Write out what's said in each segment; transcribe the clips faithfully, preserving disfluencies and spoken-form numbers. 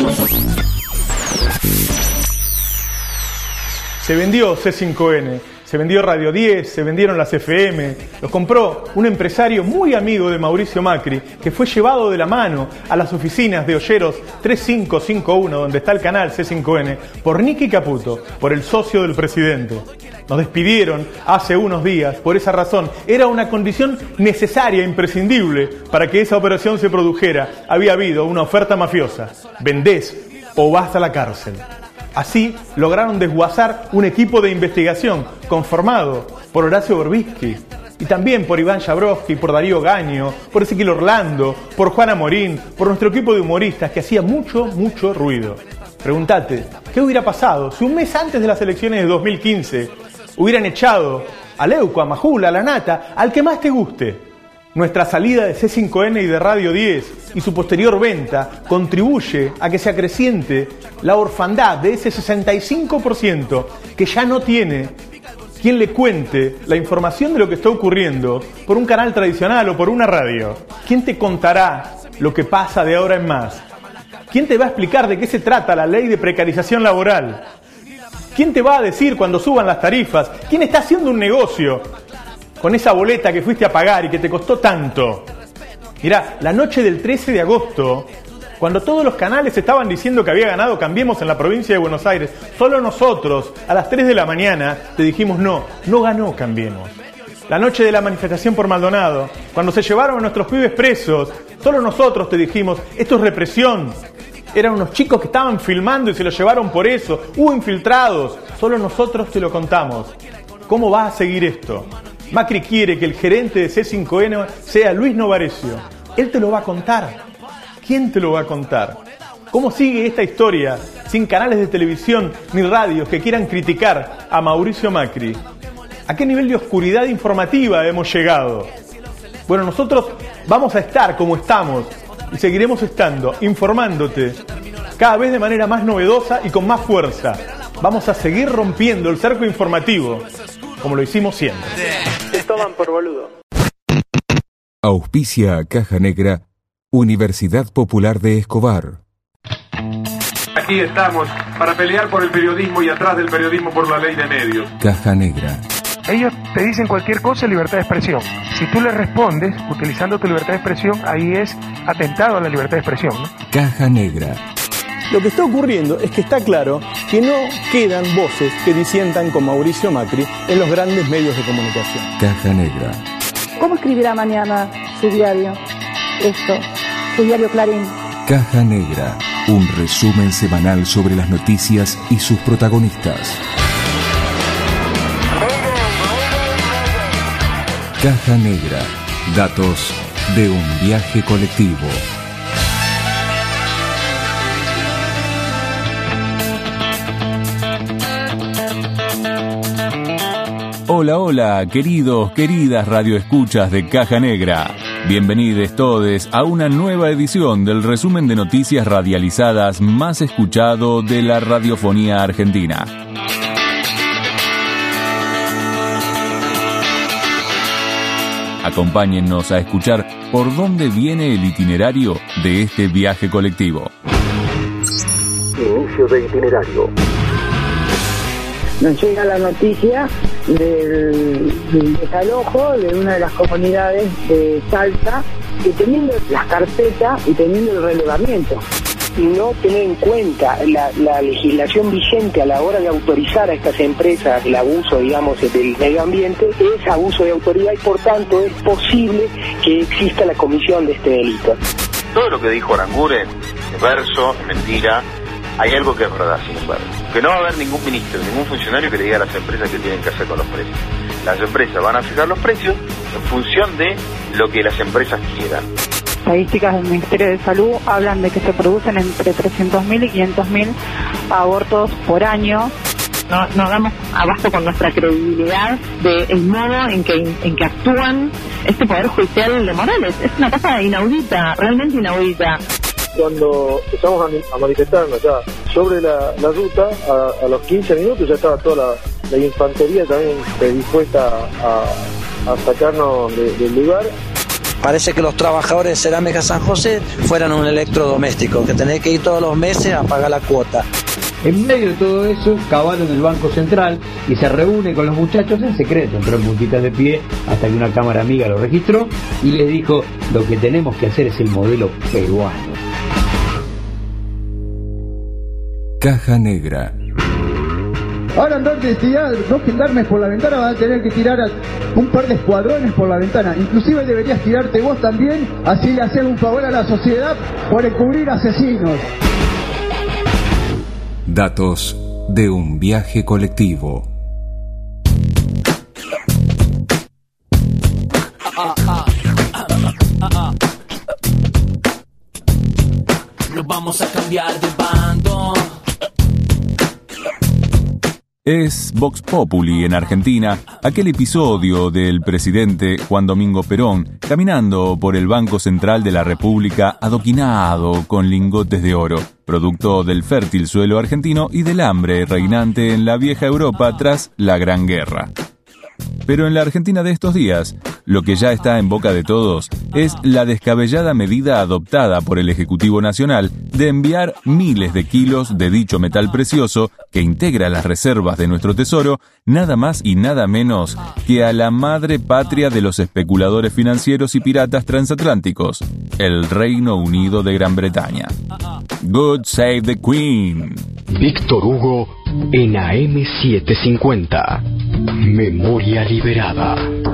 Se vendió C cinco N, se vendió Radio diez, se vendieron las F M, los compró un empresario muy amigo de Mauricio Macri, que fue llevado de la mano a las oficinas de Olleros tres cinco cinco uno, donde está el canal C cinco N, por Nicky Caputo, por el socio del presidente. Nos despidieron hace unos días, por esa razón. Era una condición necesaria, imprescindible, para que esa operación se produjera. Había habido una oferta mafiosa: vendés o vas a la cárcel. Así lograron desguazar un equipo de investigación conformado por Horacio Berbisky y también por Iván Jabrowski, por Darío Gaño, por Ezequiel Orlando, por Juana Morín, por nuestro equipo de humoristas que hacía mucho, mucho ruido. Pregúntate, ¿qué hubiera pasado si un mes antes de las elecciones de dos mil quince hubieran echado a Leuco, a Majula, a La Nata, al que más te guste? Nuestra salida de C cinco N y de Radio diez y su posterior venta contribuye a que se acreciente la orfandad de ese sesenta y cinco por ciento que ya no tiene quien le cuente la información de lo que está ocurriendo por un canal tradicional o por una radio. ¿Quién te contará lo que pasa de ahora en más? ¿Quién te va a explicar de qué se trata la ley de precarización laboral? ¿Quién te va a decir cuando suban las tarifas? ¿Quién está haciendo un negocio con esa boleta que fuiste a pagar y que te costó tanto? Mirá, la noche del trece de agosto, cuando todos los canales estaban diciendo que había ganado Cambiemos en la provincia de Buenos Aires, solo nosotros, a las tres de la mañana, te dijimos no, no ganó Cambiemos. La noche de la manifestación por Maldonado, cuando se llevaron a nuestros pibes presos, solo nosotros te dijimos, esto es represión. Eran unos chicos que estaban filmando y se los llevaron por eso, hubo infiltrados, solo nosotros te lo contamos. ¿Cómo va a seguir esto? Macri quiere que el gerente de C cinco N sea Luis Novarecio. Él te lo va a contar. ¿Quién te lo va a contar? ¿Cómo sigue esta historia sin canales de televisión ni radios que quieran criticar a Mauricio Macri? ¿A qué nivel de oscuridad informativa hemos llegado? Bueno, nosotros vamos a estar como estamos y seguiremos estando, informándote cada vez de manera más novedosa y con más fuerza. Vamos a seguir rompiendo el cerco informativo, como lo hicimos siempre. Te toman por boludo. Auspicia a Caja Negra, Universidad Popular de Escobar. Aquí estamos para pelear por el periodismo y atrás del periodismo por la ley de medios. Caja Negra. Ellos te dicen cualquier cosa en libertad de expresión. Si tú les respondes utilizando tu libertad de expresión, ahí es atentado a la libertad de expresión, ¿no? Caja Negra. Lo que está ocurriendo es que está claro que no quedan voces que disientan con Mauricio Macri en los grandes medios de comunicación. Caja Negra. ¿Cómo escribirá mañana su diario? Esto, su diario Clarín. Caja Negra. Un resumen semanal sobre las noticias y sus protagonistas. Caja Negra. Datos de un viaje colectivo. Hola, hola, queridos, queridas radioescuchas de Caja Negra. Bienvenidos todos a una nueva edición del resumen de noticias radializadas más escuchado de la radiofonía argentina. Acompáñennos a escuchar por dónde viene el itinerario de este viaje colectivo. Inicio de itinerario. Nos llega la noticia del, del desalojo de una de las comunidades de Salta, que teniendo las carpetas y teniendo el relevamiento y no tener en cuenta la, la legislación vigente a la hora de autorizar a estas empresas el abuso, digamos, del medio ambiente, es abuso de autoridad y por tanto es posible que exista la comisión de este delito. Todo lo que dijo Aranguren es verso, es mentira. Hay algo que es verdad, sin embargo, que no va a haber ningún ministro, ningún funcionario que le diga a las empresas qué tienen que hacer con los precios. Las empresas van a fijar los precios en función de lo que las empresas quieran. Estadísticas del Ministerio de Salud hablan de que se producen entre trescientos mil y quinientos mil abortos por año. No, no damos abasto con nuestra credibilidad del modo en que, en que actúan este Poder Judicial de Morales. Es una cosa inaudita, realmente inaudita. Cuando empezamos a manifestarnos ya sobre la, la ruta, a, a los quince minutos ya estaba toda la, la infantería también predispuesta a, a sacarnos de, del lugar. Parece que los trabajadores de Cerámica San José fueran un electrodoméstico, que tenés que ir todos los meses a pagar la cuota. En medio de todo eso, Cavallo en el Banco Central y se reúne con los muchachos en secreto, entró en puntitas de pie hasta que una cámara amiga lo registró y les dijo: lo que tenemos que hacer es el modelo peruano. Caja Negra. Ahora en vez de tirar dos gendarmes por la ventana van a tener que tirar a un par de escuadrones por la ventana. Inclusive deberías tirarte vos también, así le hacer un favor a la sociedad por encubrir asesinos. Datos de un viaje colectivo. Nos vamos a cambiar de bando. Es Vox Populi en Argentina, aquel episodio del presidente Juan Domingo Perón caminando por el Banco Central de la República adoquinado con lingotes de oro, producto del fértil suelo argentino y del hambre reinante en la vieja Europa tras la Gran Guerra. Pero en la Argentina de estos días, lo que ya está en boca de todos es la descabellada medida adoptada por el Ejecutivo Nacional de enviar miles de kilos de dicho metal precioso que integra las reservas de nuestro tesoro, nada más y nada menos que a la madre patria de los especuladores financieros y piratas transatlánticos, el Reino Unido de Gran Bretaña. God save the Queen. Víctor Hugo en A M setecientos cincuenta. Memoria liberada.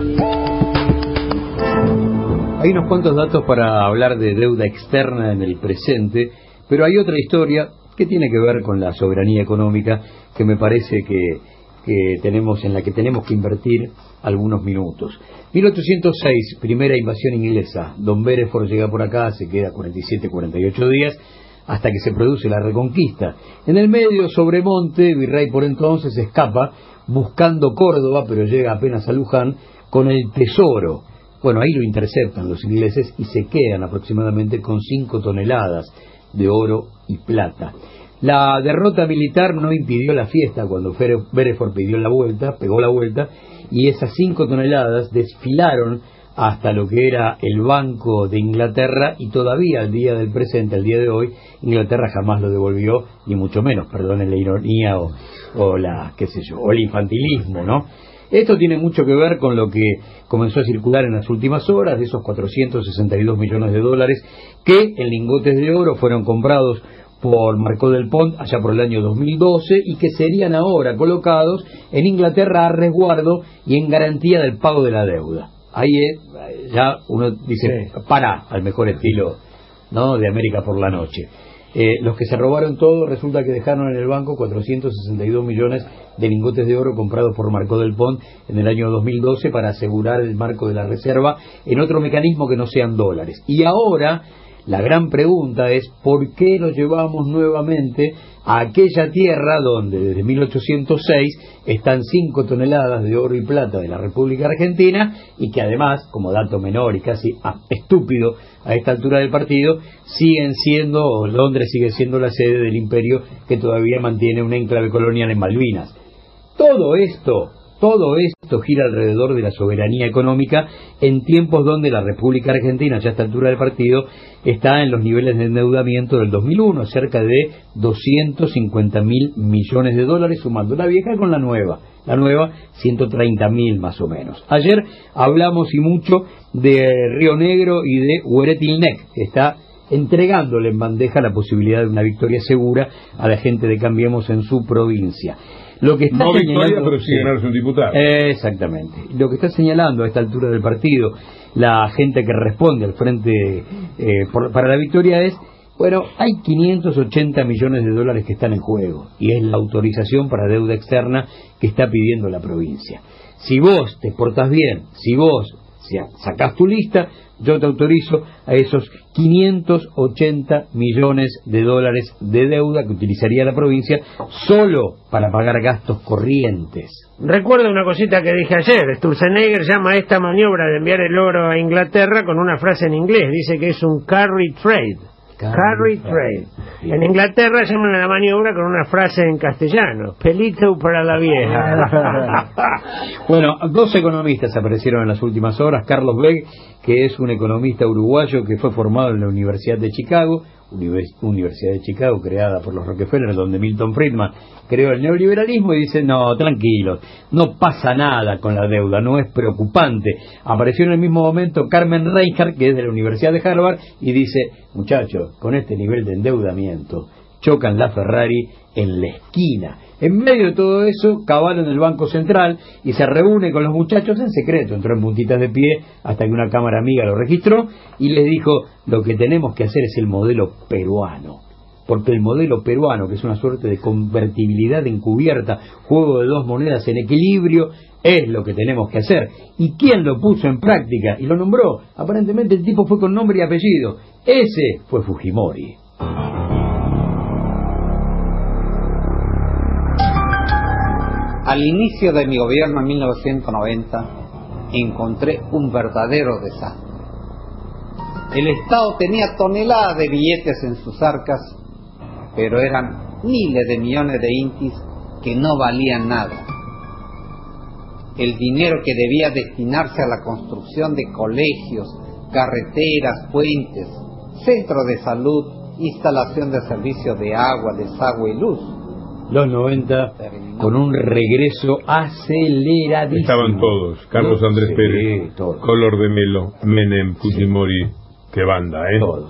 Hay unos cuantos datos para hablar de deuda externa en el presente, pero hay otra historia que tiene que ver con la soberanía económica que me parece que, que tenemos, en la que tenemos que invertir algunos minutos. mil ochocientos seis, primera invasión inglesa. Don Beresford llega por acá, se queda cuarenta y siete, cuarenta y ocho días, hasta que se produce la Reconquista. En el medio, Sobremonte, virrey por entonces, escapa buscando Córdoba, pero llega apenas a Luján con el tesoro. Bueno, ahí lo interceptan los ingleses y se quedan aproximadamente con cinco toneladas de oro y plata. La derrota militar no impidió la fiesta cuando Beresford pidió la vuelta, pegó la vuelta, y esas cinco toneladas desfilaron hasta lo que era el Banco de Inglaterra, y todavía al día del presente, al día de hoy, Inglaterra jamás lo devolvió, ni mucho menos, perdonen la ironía o, o la, qué sé yo, o el infantilismo, ¿no? Esto tiene mucho que ver con lo que comenzó a circular en las últimas horas, de esos cuatrocientos sesenta y dos millones de dólares que en lingotes de oro fueron comprados por Marcó del Pont allá por el año dos mil doce y que serían ahora colocados en Inglaterra a resguardo y en garantía del pago de la deuda. Ahí es, ya uno dice, sí, para, al mejor estilo, ¿no?, de América por la noche. Eh, los que se robaron todo, resulta que dejaron en el banco cuatrocientos sesenta y dos millones de lingotes de oro comprados por Marcó del Pont en el año dos mil doce para asegurar el marco de la reserva en otro mecanismo que no sean dólares. Y ahora la gran pregunta es, ¿por qué nos llevamos nuevamente a aquella tierra donde desde mil ochocientos seis están cinco toneladas de oro y plata de la República Argentina y que además, como dato menor y casi estúpido a esta altura del partido, siguen siendo, o Londres sigue siendo la sede del imperio que todavía mantiene un enclave colonial en Malvinas? Todo esto, todo esto gira alrededor de la soberanía económica en tiempos donde la República Argentina, ya a esta altura del partido, está en los niveles de endeudamiento del dos mil uno, cerca de doscientos cincuenta mil millones de dólares, sumando la vieja con la nueva. La nueva, ciento treinta mil más o menos. Ayer hablamos y mucho de Río Negro y de Hueretilnec, que está entregándole en bandeja la posibilidad de una victoria segura a la gente de Cambiemos en su provincia. Lo que está no señalando, victoria, pero sí ganarse un diputado. Exactamente. Lo que está señalando a esta altura del partido la gente que responde al frente eh, por, para la victoria es, bueno, hay quinientos ochenta millones de dólares que están en juego y es la autorización para deuda externa que está pidiendo la provincia. Si vos te portás bien, si vos si sacás tu lista, yo te autorizo a esos quinientos ochenta millones de dólares de deuda que utilizaría la provincia solo para pagar gastos corrientes. Recuerdo una cosita que dije ayer. Sturzenegger llama a esta maniobra de enviar el oro a Inglaterra con una frase en inglés. Dice que es un carry trade. Carry trade. En Inglaterra llaman a la maniobra con una frase en castellano: pelito para la vieja. Bueno, dos economistas aparecieron en las últimas horas. Carlos Begg, que es un economista uruguayo que fue formado en la Universidad de Chicago, Universidad de Chicago creada por los Rockefeller, donde Milton Friedman creó el neoliberalismo, y dice: no, tranquilos, no pasa nada con la deuda, no es preocupante. Apareció en el mismo momento Carmen Reinhardt, que es de la Universidad de Harvard, y dice: muchachos, con este nivel de endeudamiento chocan la Ferrari en la esquina. En medio de todo eso, Cavallo en el Banco Central y se reúne con los muchachos en secreto, entró en puntitas de pie hasta que una cámara amiga lo registró y les dijo: lo que tenemos que hacer es el modelo peruano, porque el modelo peruano, que es una suerte de convertibilidad encubierta, juego de dos monedas en equilibrio, es lo que tenemos que hacer. ¿Y quién lo puso en práctica? Y lo nombró. Aparentemente el tipo fue con nombre y apellido. Ese fue Fujimori. Al inicio de mi gobierno en mil novecientos noventa encontré un verdadero desastre. El Estado tenía toneladas de billetes en sus arcas, pero eran miles de millones de intis que no valían nada. El dinero que debía destinarse a la construcción de colegios, carreteras, puentes, centros de salud, instalación de servicios de agua, desagüe y luz. Los noventa, con un regreso aceleradísimo. Estaban todos: Carlos Andrés sí, Pérez, todos. Collor de Mello, Menem, Fujimori. Sí. Qué banda, ¿eh? Todos.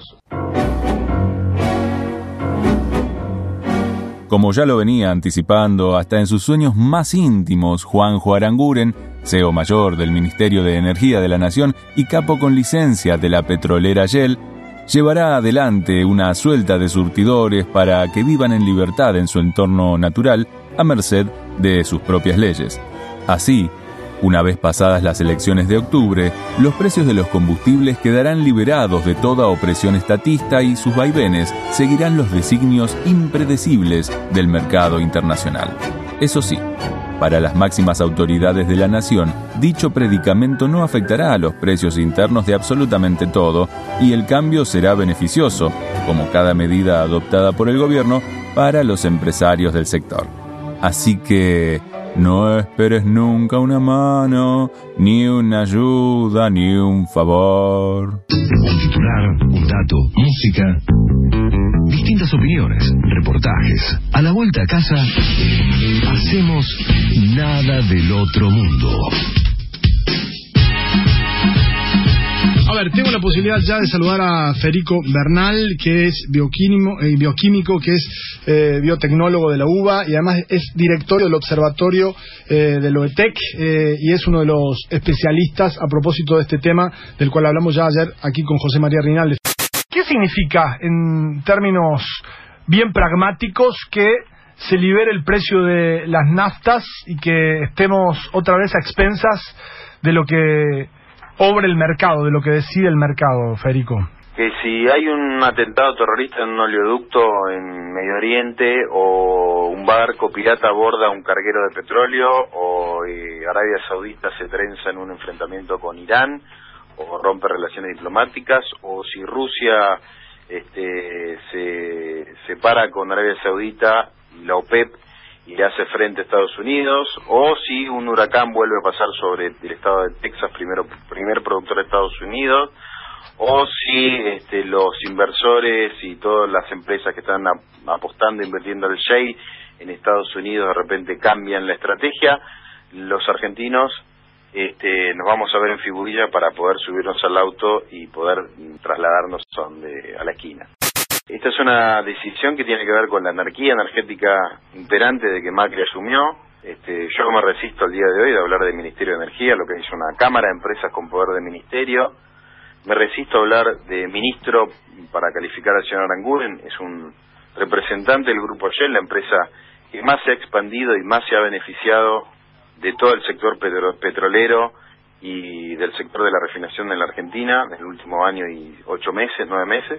Como ya lo venía anticipando hasta en sus sueños más íntimos, Juanjo Aranguren, C E O mayor del Ministerio de Energía de la Nación y capo con licencia de la petrolera Shell, llevará adelante una suelta de surtidores para que vivan en libertad en su entorno natural, a merced de sus propias leyes. Así, una vez pasadas las elecciones de octubre, los precios de los combustibles quedarán liberados de toda opresión estatista y sus vaivenes seguirán los designios impredecibles del mercado internacional. Eso sí, para las máximas autoridades de la nación, dicho predicamento no afectará a los precios internos de absolutamente todo y el cambio será beneficioso, como cada medida adoptada por el gobierno, para los empresarios del sector. Así que no esperes nunca una mano, ni una ayuda, ni un favor. Un titular, un dato, música, distintas opiniones, reportajes. A la vuelta a casa, hacemos nada del otro mundo. A ver, tengo la posibilidad ya de saludar a Federico Bernal, que es bioquímico, eh, bioquímico que es eh, biotecnólogo de la U B A y además es director del observatorio eh, del OETEC eh, y es uno de los especialistas a propósito de este tema del cual hablamos ya ayer aquí con José María Rinaldi. ¿Qué significa, en términos bien pragmáticos, que se libere el precio de las naftas y que estemos otra vez a expensas de lo que obre el mercado, de lo que decide el mercado, Federico? Que si hay un atentado terrorista en un oleoducto en Medio Oriente, o un barco pirata aborda un carguero de petróleo, o eh, Arabia Saudita se trenza en un enfrentamiento con Irán, o rompe relaciones diplomáticas, o si Rusia este, se separa con Arabia Saudita y la OPEP y le hace frente a Estados Unidos, o si un huracán vuelve a pasar sobre el estado de Texas, primero primer productor de Estados Unidos, o si este, los inversores y todas las empresas que están a, apostando, invirtiendo el shale en Estados Unidos de repente cambian la estrategia, los argentinos este, nos vamos a ver en figurilla para poder subirnos al auto y poder trasladarnos a, donde, a la esquina. Esta es una decisión que tiene que ver con la anarquía energética imperante de que Macri asumió. Este, yo me resisto al día de hoy de hablar de Ministerio de Energía, lo que es una cámara de empresas con poder de ministerio. Me resisto a hablar de ministro para calificar al señor Aranguren. Es un representante del Grupo Shell, la empresa que más se ha expandido y más se ha beneficiado de todo el sector petro petrolero y del sector de la refinación en la Argentina en el último año y ocho meses, nueve meses.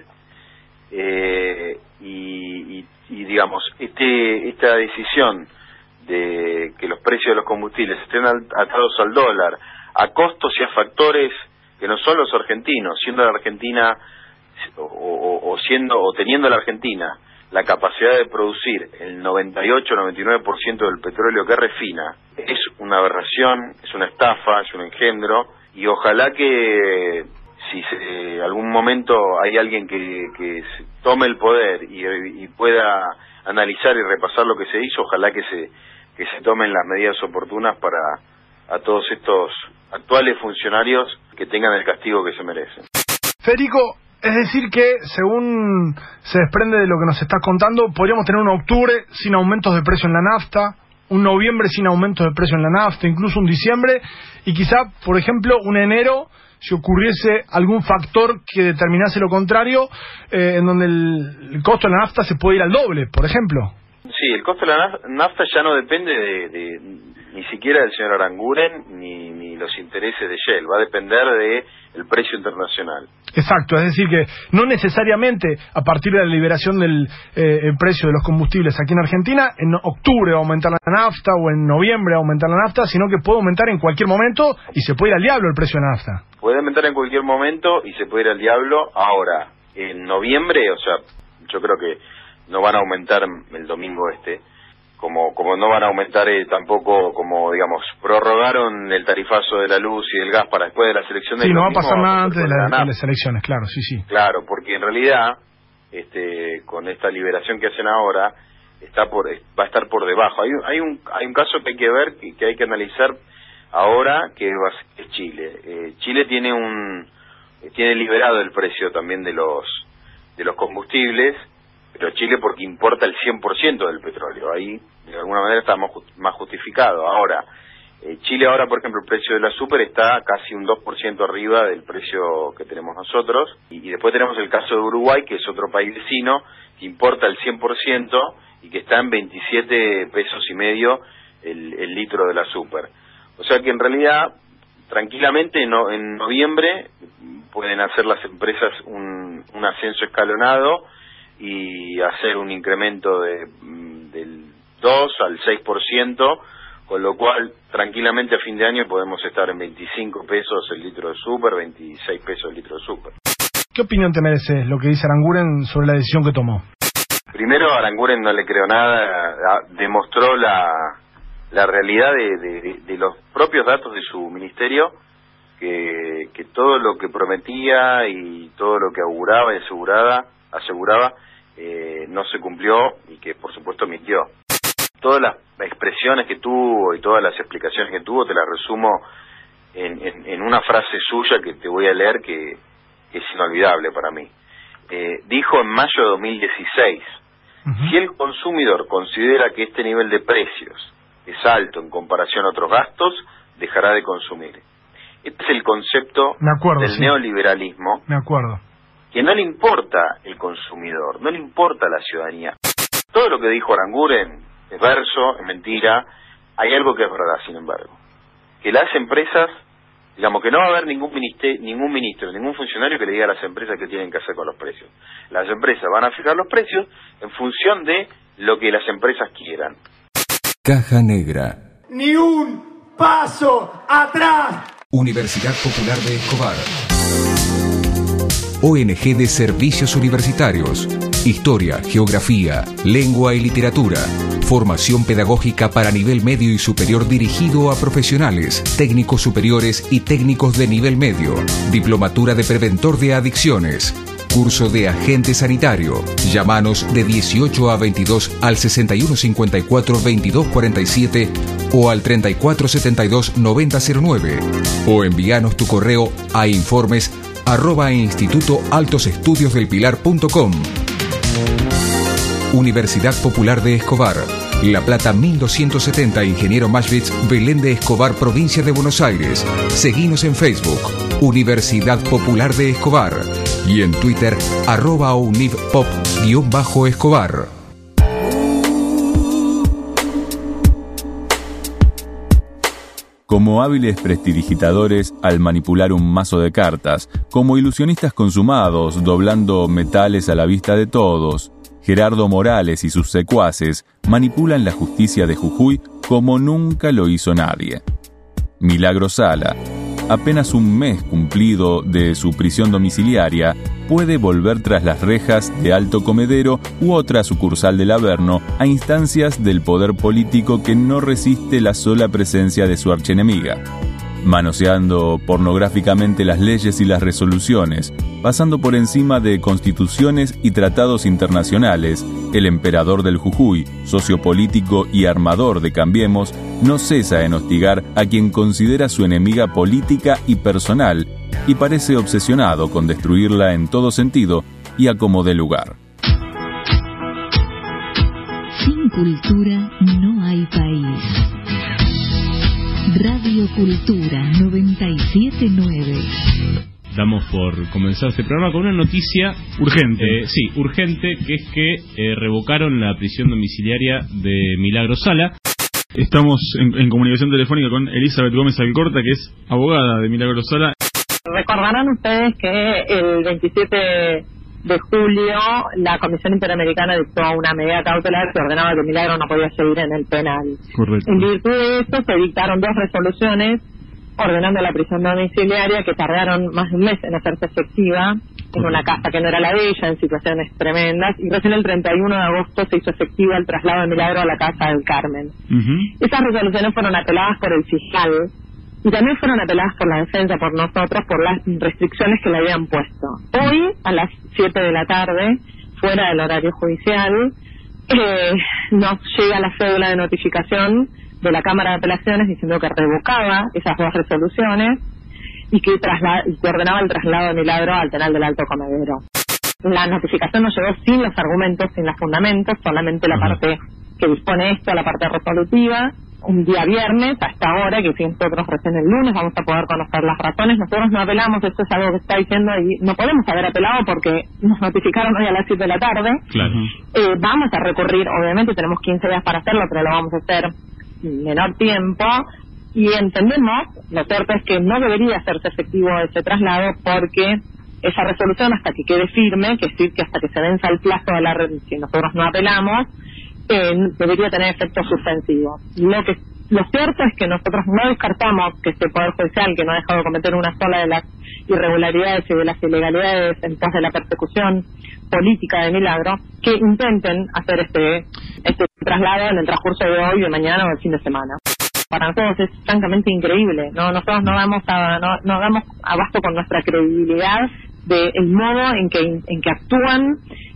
Eh, y, y, y digamos este esta decisión de que los precios de los combustibles estén atados al dólar a costos y a factores que no son los argentinos, siendo la Argentina o, o, o siendo o teniendo la Argentina la capacidad de producir el noventa y ocho noventa y nueve por ciento del petróleo que refina, es una aberración, es una estafa, es un engendro, y ojalá que si en algún momento hay alguien que, que tome el poder y, y pueda analizar y repasar lo que se hizo, ojalá que se que se tomen las medidas oportunas para a todos estos actuales funcionarios que tengan el castigo que se merecen. Federico, es decir que, según se desprende de lo que nos estás contando, podríamos tener un octubre sin aumentos de precio en la nafta, un noviembre sin aumentos de precio en la nafta, incluso un diciembre, y quizá, por ejemplo, un enero, si ocurriese algún factor que determinase lo contrario, eh, en donde el, el costo de la nafta se puede ir al doble, por ejemplo. Sí, el costo de la nafta ya no depende de, de ni siquiera del señor Aranguren ni, ni los intereses de Shell, va a depender de el precio internacional. Exacto, es decir que no necesariamente a partir de la liberación del eh, el precio de los combustibles aquí en Argentina, en octubre va a aumentar la nafta o en noviembre va a aumentar la nafta, sino que puede aumentar en cualquier momento y se puede ir al diablo el precio de la nafta. Puede aumentar en cualquier momento y se puede ir al diablo. Ahora, en noviembre, o sea, yo creo que no van a aumentar el domingo este, como como no van a aumentar eh, tampoco, como digamos, prorrogaron el tarifazo de la luz y del gas para después de las elecciones. Sí, no va a pasar nada antes de, la, de las elecciones, claro, sí, sí. Claro, porque en realidad, este, con esta liberación que hacen ahora, está por va a estar por debajo. Hay, hay un hay un caso que hay que ver, que, que hay que analizar ahora, que es Chile. Eh, Chile tiene un tiene liberado el precio también de los de los combustibles, pero Chile porque importa el cien por ciento del petróleo, ahí de alguna manera está más, más justificado. Ahora, eh, Chile ahora, por ejemplo, el precio de la super está casi un dos por ciento arriba del precio que tenemos nosotros, y, y después tenemos el caso de Uruguay, que es otro país vecino, que importa el cien por ciento y que está en veintisiete pesos y medio el, el litro de la super. O sea que en realidad, tranquilamente no, en noviembre pueden hacer las empresas un, un ascenso escalonado y hacer un incremento de del dos al seis por ciento, con lo cual tranquilamente a fin de año podemos estar en veinticinco pesos el litro de super, veintiséis pesos el litro de super. ¿Qué opinión te merece lo que dice Aranguren sobre la decisión que tomó? Primero, a Aranguren no le creo nada, demostró la la realidad de, de, de los propios datos de su ministerio, que, que todo lo que prometía y todo lo que auguraba y aseguraba, aseguraba eh, no se cumplió, y que por supuesto mintió. Todas las expresiones que tuvo y todas las explicaciones que tuvo te las resumo en, en, en una frase suya que te voy a leer, que, que es inolvidable para mí. Eh, dijo en mayo de dos mil dieciséis, uh-huh. si el consumidor considera que este nivel de precios es alto en comparación a otros gastos, dejará de consumir. Este es el concepto Me acuerdo, del sí. neoliberalismo. Me acuerdo. Que no le importa el consumidor, no le importa la ciudadanía. Todo lo que dijo Aranguren es verso, es mentira. Hay algo que es verdad, sin embargo. Que las empresas, digamos que no va a haber ningún ministro, ningún ministro, ningún funcionario que le diga a las empresas qué tienen que hacer con los precios. Las empresas van a fijar los precios en función de lo que las empresas quieran. Caja Negra. Ni un paso atrás. Universidad Popular de Escobar. O N G de Servicios Universitarios. Historia, Geografía, Lengua y Literatura. Formación pedagógica para nivel medio y superior dirigido a profesionales, técnicos superiores y técnicos de nivel medio. Diplomatura de Preventor de Adicciones. Curso de Agente Sanitario. Llámanos de dieciocho a veintidós al sesenta y uno cincuenta y cuatro veintidós cuarenta y siete o al treinta y cuatro setenta y dos noventa cero nueve. O envíanos tu correo a informes arroba instituto altos estudios del pilar punto com. Universidad Popular de Escobar. La Plata mil doscientos setenta, Ingeniero Maschwitz, Belén de Escobar, Provincia de Buenos Aires. Seguinos en Facebook, Universidad Popular de Escobar. Y en Twitter, arroba univpop-escobar. Como hábiles prestidigitadores al manipular un mazo de cartas, como ilusionistas consumados doblando metales a la vista de todos, Gerardo Morales y sus secuaces manipulan la justicia de Jujuy como nunca lo hizo nadie. Milagro Sala, apenas un mes cumplido de su prisión domiciliaria, puede volver tras las rejas de Alto Comedero u otra sucursal del Averno a instancias del poder político que no resiste la sola presencia de su archienemiga. Manoseando pornográficamente las leyes y las resoluciones, pasando por encima de constituciones y tratados internacionales, el emperador del Jujuy, socio político y armador de Cambiemos, no cesa en hostigar a quien considera su enemiga política y personal, y parece obsesionado con destruirla en todo sentido y a como dé lugar. Sin cultura no hay país. Radio Cultura noventa y siete punto nueve. Damos por comenzar este programa con una noticia urgente. Eh, sí, urgente, que es que eh, revocaron la prisión domiciliaria de Milagro Sala. Estamos en, en comunicación telefónica con Elizabeth Gómez Alcorta, que es abogada de Milagro Sala. Recordarán ustedes que el veintisiete de julio la Comisión Interamericana dictó una medida cautelar que ordenaba que Milagro no podía seguir en el penal. Correcto. En virtud de esto se dictaron dos resoluciones ordenando la prisión domiciliaria que tardaron más de un mes en hacerse efectiva en una casa que no era la de ella, en situaciones tremendas, y recién el treinta y uno de agosto se hizo efectiva el traslado de Milagro a la casa del Carmen. Uh-huh. Esas resoluciones fueron apeladas por el fiscal y también fueron apeladas por la defensa, por nosotros, por las restricciones que le habían puesto. Hoy, a las siete de la tarde, fuera del horario judicial, eh, nos llega la cédula de notificación de la Cámara de Apelaciones diciendo que revocaba esas dos resoluciones y que, trasla- y que ordenaba el traslado de Milagro al penal del Alto Comedero. La notificación nos llegó sin los argumentos, sin los fundamentos, solamente la parte que dispone esto, la parte resolutiva. Un día viernes, hasta ahora, que si nosotros recién el lunes vamos a poder conocer las razones. Nosotros no apelamos, esto es algo que está diciendo y no podemos haber apelado porque nos notificaron hoy a las siete de la tarde. Claro. Eh, vamos a recurrir, obviamente tenemos quince días para hacerlo, pero lo vamos a hacer en menor tiempo. Y entendemos, lo cierto es que no debería hacerse efectivo ese traslado porque esa resolución, hasta que quede firme, que es decir, que hasta que se venza el plazo de la red, si nosotros no apelamos, eh, debería tener efecto suspensivo. Lo que lo cierto es que nosotros no descartamos que este Poder Judicial, que no ha dejado de cometer una sola de las irregularidades y de las ilegalidades en pos de la persecución política de Milagro, que intenten hacer este este traslado en el transcurso de hoy, de mañana o el fin de semana. Para nosotros es francamente increíble, no nosotros no damos a, no, no damos abasto con nuestra credibilidad del modo en que en que actúan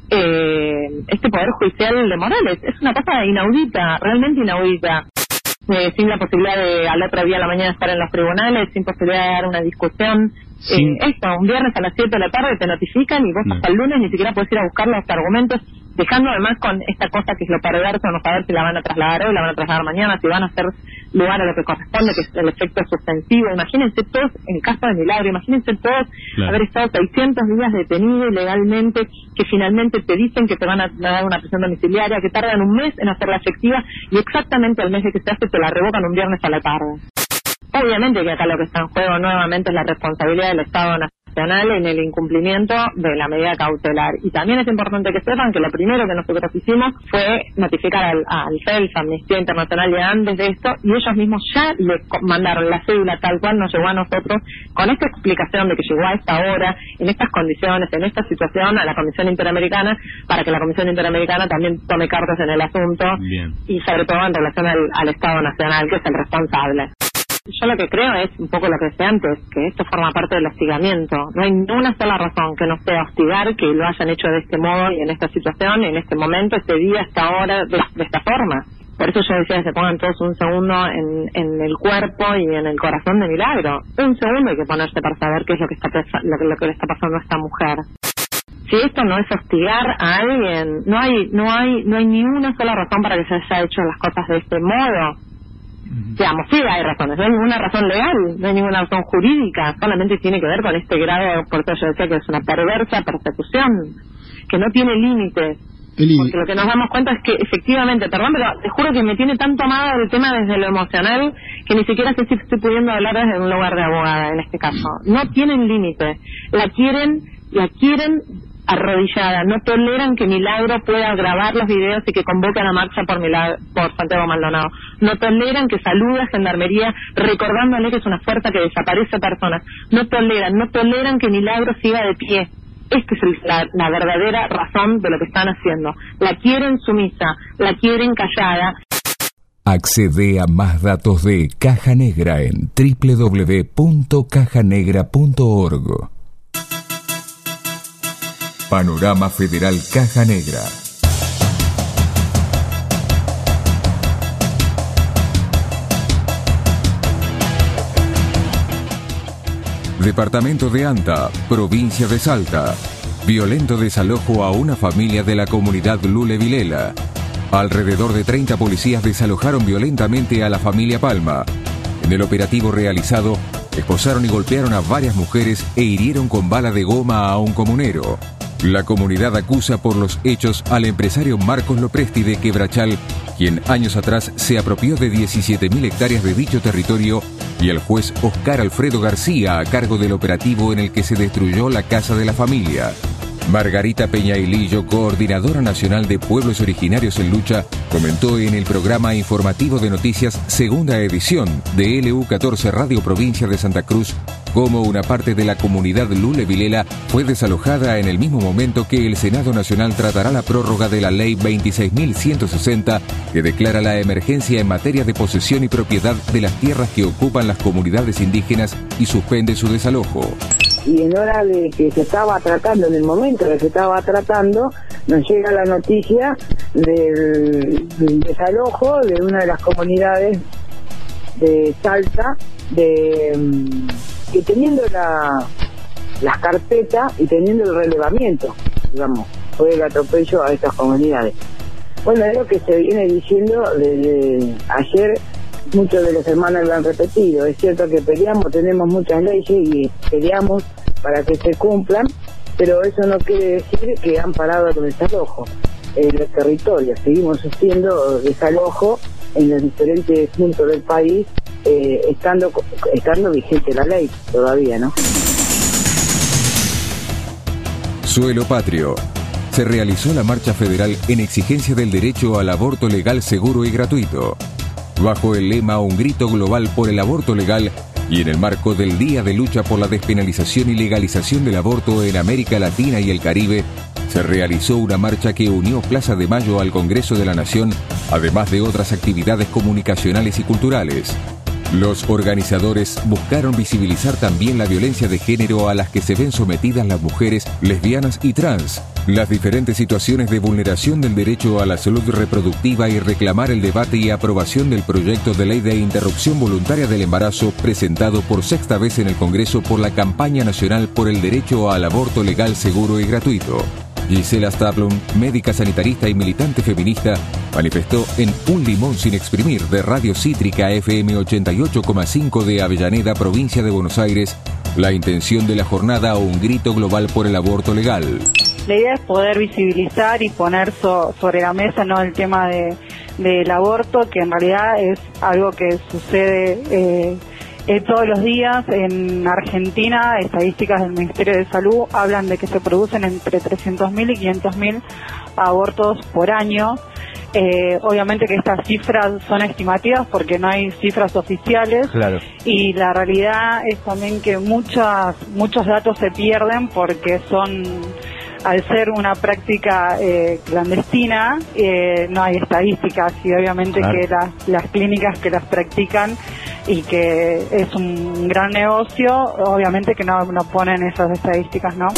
eh, este Poder Judicial de Morales. Es una cosa inaudita, realmente inaudita. Eh, sin la posibilidad de al otro día a la mañana estar en los tribunales, sin posibilidad de dar una discusión. Sí. Eh, esto, un viernes a las siete de la tarde te notifican y vos No. hasta el lunes ni siquiera puedes ir a buscar los argumentos, dejando además con esta cosa que es lo perverso, no saber si la van a trasladar hoy, la van a trasladar mañana, si van a hacer lugar a lo que corresponde, que es el efecto suspensivo. Imagínense todos, en el caso de Milagro, imagínense todos Claro. haber estado seiscientos días detenido ilegalmente, que finalmente te dicen que te van a dar una prisión domiciliaria, que tardan un mes en hacerla efectiva y exactamente al mes de que se hace te la revocan un viernes a la tarde. Obviamente que acá lo que está en juego nuevamente es la responsabilidad del Estado Nacional en el incumplimiento de la medida cautelar. Y también es importante que sepan que lo primero que nosotros hicimos fue notificar al, al F E L S, Amnistía Internacional, ya antes de esto, y ellos mismos ya le mandaron la cédula tal cual nos llegó a nosotros, con esta explicación de que llegó a esta hora, en estas condiciones, en esta situación, a la Comisión Interamericana, para que la Comisión Interamericana también tome cartas en el asunto. Bien. Y sobre todo en relación al, al Estado Nacional, que es el responsable. Yo lo que creo es un poco lo que decía antes, que esto forma parte del hostigamiento. No hay ni una sola razón que no sea hostigar que lo hayan hecho de este modo y en esta situación, en este momento, este día, esta hora, de, de esta forma. Por eso yo decía que se pongan todos un segundo en, en el cuerpo y en el corazón de Milagro. Un segundo hay que ponerse para saber qué es lo que está lo que, lo que le está pasando a esta mujer. Si esto no es hostigar a alguien, no hay no hay no hay ni una sola razón para que se haya hecho las cosas de este modo. Digamos, sí hay razones, no hay ninguna razón legal, no hay ninguna razón jurídica, solamente tiene que ver con este grado, por eso yo decía que es una perversa persecución, que no tiene límites. Porque lo que nos damos cuenta es que efectivamente, perdón, pero te juro que me tiene tanto amado el tema desde lo emocional que ni siquiera sé si estoy pudiendo hablar desde un lugar de abogada en este caso. No tienen límites, la quieren, la quieren arrodillada, no toleran que Milagro pueda grabar los videos y que convoque a la marcha por Milagro, por Santiago Maldonado, no toleran que salude a Gendarmería recordándole que es una fuerza que desaparece personas, no toleran, no toleran que Milagro siga de pie. Esta es el, la, la verdadera razón de lo que están haciendo. La quieren sumisa, la quieren callada. Accede a más datos de Caja Negra en doble u doble u doble u punto caja negra punto org. Panorama Federal Caja Negra. Departamento de Anta, provincia de Salta. Violento desalojo a una familia de la comunidad Lule Vilela. Alrededor de treinta policías desalojaron violentamente a la familia Palma. En el operativo realizado, esposaron y golpearon a varias mujeres e hirieron con bala de goma a un comunero. La comunidad acusa por los hechos al empresario Marcos Lopresti de Quebrachal, quien años atrás se apropió de diecisiete mil hectáreas de dicho territorio, y al juez Oscar Alfredo García a cargo del operativo en el que se destruyó la casa de la familia. Margarita Peñailillo, coordinadora nacional de pueblos originarios en lucha, comentó en el programa informativo de noticias segunda edición de L U catorce Radio Provincia de Santa Cruz cómo una parte de la comunidad Lule Vilela fue desalojada en el mismo momento que el Senado Nacional tratará la prórroga de la Ley veintiséis mil ciento sesenta que declara la emergencia en materia de posesión y propiedad de las tierras que ocupan las comunidades indígenas y suspende su desalojo. Y en hora de que se estaba tratando, en el momento que se estaba tratando, nos llega la noticia del, del desalojo de una de las comunidades de Salta, de que teniendo la, las carpetas y teniendo el relevamiento, digamos, fue el atropello a estas comunidades. Bueno, es lo que se viene diciendo desde ayer. Muchos de los hermanos lo han repetido. Es cierto que peleamos, tenemos muchas leyes y peleamos para que se cumplan, pero eso no quiere decir que han parado el desalojo en los territorios. Seguimos haciendo desalojo en los diferentes puntos del país, eh, estando estando vigente la ley todavía, ¿no? Suelo patrio. Se realizó la marcha federal en exigencia del derecho al aborto legal, seguro y gratuito. Bajo el lema Un grito global por el aborto legal y en el marco del Día de Lucha por la Despenalización y Legalización del Aborto en América Latina y el Caribe, se realizó una marcha que unió Plaza de Mayo al Congreso de la Nación, además de otras actividades comunicacionales y culturales. Los organizadores buscaron visibilizar también la violencia de género a las que se ven sometidas las mujeres lesbianas y trans, las diferentes situaciones de vulneración del derecho a la salud reproductiva y reclamar el debate y aprobación del proyecto de ley de interrupción voluntaria del embarazo presentado por sexta vez en el Congreso por la Campaña Nacional por el Derecho al Aborto Legal, Seguro y Gratuito. Gisela Stablum, médica sanitarista y militante feminista, manifestó en Un Limón Sin Exprimir de Radio Cítrica F M ochenta y ocho coma cinco de Avellaneda, provincia de Buenos Aires, la intención de la jornada Un grito global por el aborto legal. La idea es poder visibilizar y poner so, sobre la mesa no el tema de del aborto, que en realidad es algo que sucede eh, Eh, todos los días. En Argentina, estadísticas del Ministerio de Salud hablan de que se producen entre trescientos mil y quinientos mil abortos por año. Eh, obviamente que estas cifras son estimativas porque no hay cifras oficiales. Claro. Y la realidad es también que muchas, muchos datos se pierden porque son, al ser una práctica eh, clandestina, eh, no hay estadísticas, y obviamente claro. que las, las clínicas que las practican y que es un gran negocio, obviamente que no, no ponen esas estadísticas, ¿no?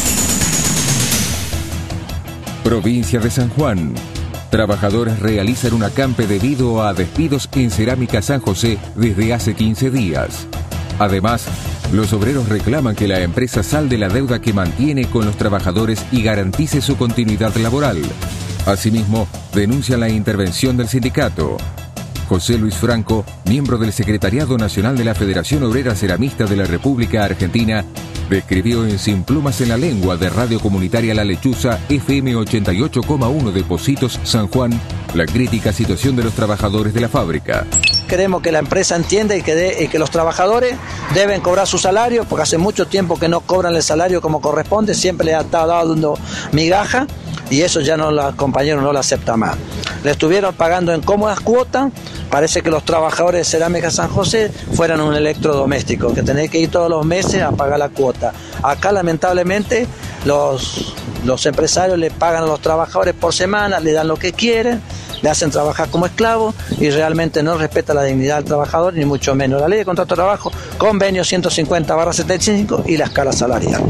Provincia de San Juan. Trabajadores realizan un acampe debido a despidos en Cerámica San José desde hace quince días. Además, los obreros reclaman que la empresa salde la deuda que mantiene con los trabajadores y garantice su continuidad laboral. Asimismo, denuncian la intervención del sindicato. José Luis Franco, miembro del Secretariado Nacional de la Federación Obrera Ceramista de la República Argentina, describió en Sin Plumas en la Lengua de Radio Comunitaria La Lechuza F M ochenta y ocho coma uno de Pocitos, San Juan, la crítica situación de los trabajadores de la fábrica. queremos que la empresa entienda y que, de, y que los trabajadores deben cobrar su salario, porque hace mucho tiempo que no cobran el salario como corresponde, siempre les ha estado dando migaja y eso ya no los compañeros no lo aceptan más. Le estuvieron pagando en cómodas cuotas, parece que los trabajadores de Cerámica San José fueran un electrodoméstico, que tenés que ir todos los meses a pagar la cuota. Acá lamentablemente los, los empresarios le pagan a los trabajadores por semana, le dan lo que quieren, le hacen trabajar como esclavos y realmente no respeta la dignidad del trabajador, ni mucho menos. La ley de contrato de trabajo, convenio ciento cincuenta barra setenta y cinco y la escala salarial.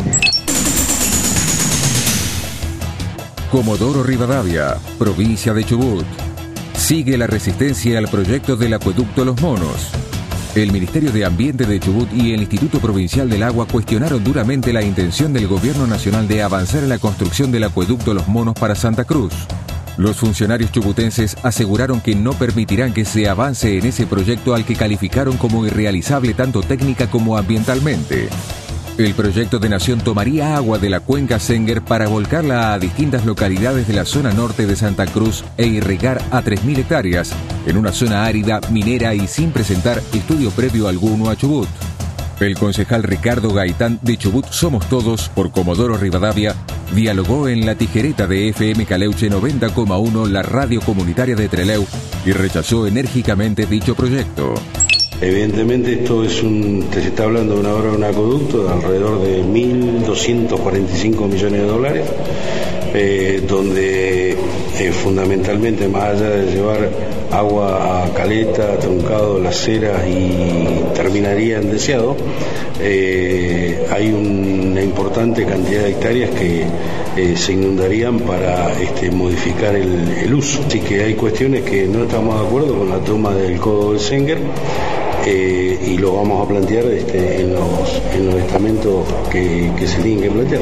Comodoro Rivadavia, provincia de Chubut. Sigue la resistencia al proyecto del acueducto Los Monos. El Ministerio de Ambiente de Chubut y el Instituto Provincial del Agua cuestionaron duramente la intención del Gobierno Nacional de avanzar en la construcción del acueducto Los Monos para Santa Cruz. Los funcionarios chubutenses aseguraron que no permitirán que se avance en ese proyecto al que calificaron como irrealizable tanto técnica como ambientalmente. El proyecto de Nación tomaría agua de la cuenca Senger para volcarla a distintas localidades de la zona norte de Santa Cruz e irrigar a tres mil hectáreas en una zona árida, minera y sin presentar estudio previo alguno a Chubut. El concejal Ricardo Gaitán de Chubut Somos Todos por Comodoro Rivadavia dialogó en La Tijereta de F M Caleuche noventa coma uno, la radio comunitaria de Trelew, y rechazó enérgicamente dicho proyecto. Evidentemente esto es un, se está hablando de una obra de un acueducto de alrededor de mil doscientos cuarenta y cinco millones de dólares, eh, donde eh, fundamentalmente, más allá de llevar agua a Caleta, Truncado, Las Heras y terminaría en Deseado, eh, hay una importante cantidad de hectáreas que eh, se inundarían para este, modificar el, el uso. Así que hay cuestiones que no estamos de acuerdo con la toma del codo del Senger. Eh, y lo vamos a plantear este, en, los, en los estamentos que, que se tienen que plantear.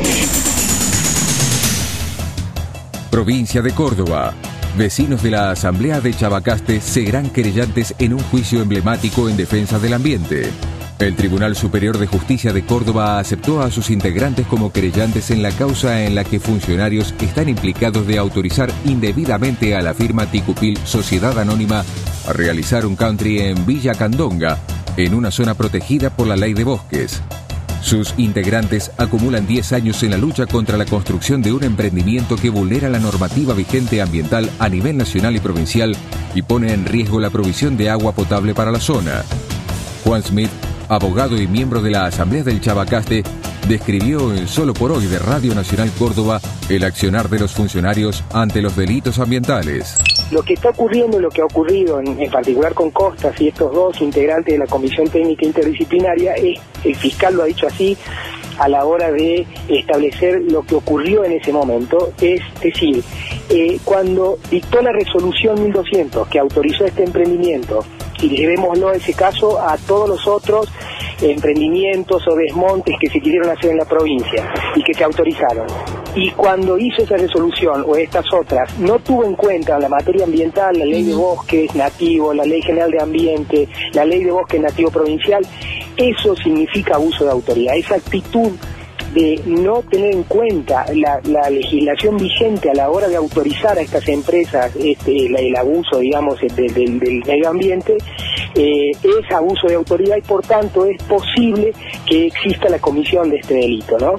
Provincia de Córdoba. Vecinos de la Asamblea de Chavacaste serán querellantes en un juicio emblemático en defensa del ambiente. El Tribunal Superior de Justicia de Córdoba aceptó a sus integrantes como querellantes en la causa en la que funcionarios están implicados de autorizar indebidamente a la firma Ticupil Sociedad Anónima a realizar un country en Villa Candonga, en una zona protegida por la Ley de Bosques. Sus integrantes acumulan diez años en la lucha contra la construcción de un emprendimiento que vulnera la normativa vigente ambiental a nivel nacional y provincial y pone en riesgo la provisión de agua potable para la zona. Juan Smith, abogado y miembro de la Asamblea del Chavacaste, describió en Solo por Hoy de Radio Nacional Córdoba el accionar de los funcionarios ante los delitos ambientales. Lo que está ocurriendo, lo que ha ocurrido en, en particular con Costas y estos dos integrantes de la Comisión Técnica Interdisciplinaria, es, el fiscal lo ha dicho así, a la hora de establecer lo que ocurrió en ese momento, es decir, eh, cuando dictó la resolución mil doscientos que autorizó este emprendimiento, y llevémoslo a ese caso a todos los otros emprendimientos o desmontes que se quisieron hacer en la provincia y que se autorizaron. Y cuando hizo esa resolución o estas otras, no tuvo en cuenta la materia ambiental, la ley de bosques nativo, la ley general de ambiente, la ley de bosques nativo provincial, eso significa abuso de autoridad. Esa actitud de no tener en cuenta la, la legislación vigente a la hora de autorizar a estas empresas este, el, el abuso, digamos, de, de, del medio ambiente, eh, es abuso de autoridad y por tanto es posible que exista la comisión de este delito, ¿no?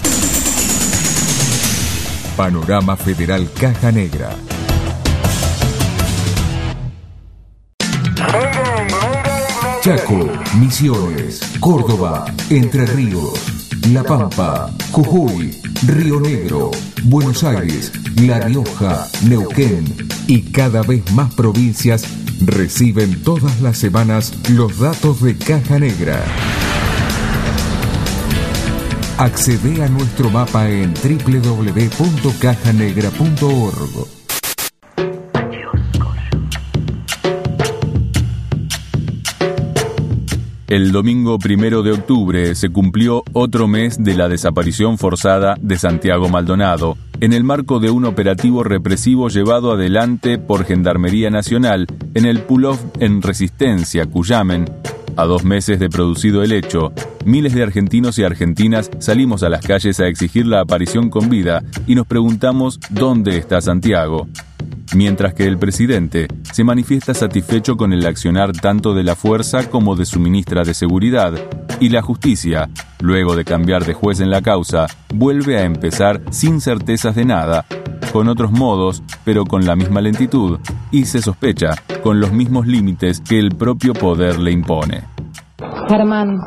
Panorama Federal Caja Negra. Chaco, Misiones, Córdoba, Entre Ríos, La Pampa, Jujuy, Río Negro, Buenos Aires, La Rioja, Neuquén y cada vez más provincias reciben todas las semanas los datos de Caja Negra. Accede a nuestro mapa en doble u doble u doble u punto caja negra punto org. El domingo primero de octubre se cumplió otro mes de la desaparición forzada de Santiago Maldonado, en el marco de un operativo represivo llevado adelante por Gendarmería Nacional en el pull-off en Resistencia, Cuyamen. A dos meses de producido el hecho, miles de argentinos y argentinas salimos a las calles a exigir la aparición con vida y nos preguntamos ¿dónde está Santiago? mientras que el presidente se manifiesta satisfecho con el accionar tanto de la fuerza como de su ministra de Seguridad, y la justicia, luego de cambiar de juez en la causa, vuelve a empezar sin certezas de nada, con otros modos, pero con la misma lentitud, y se sospecha, con los mismos límites que el propio poder le impone. Germán.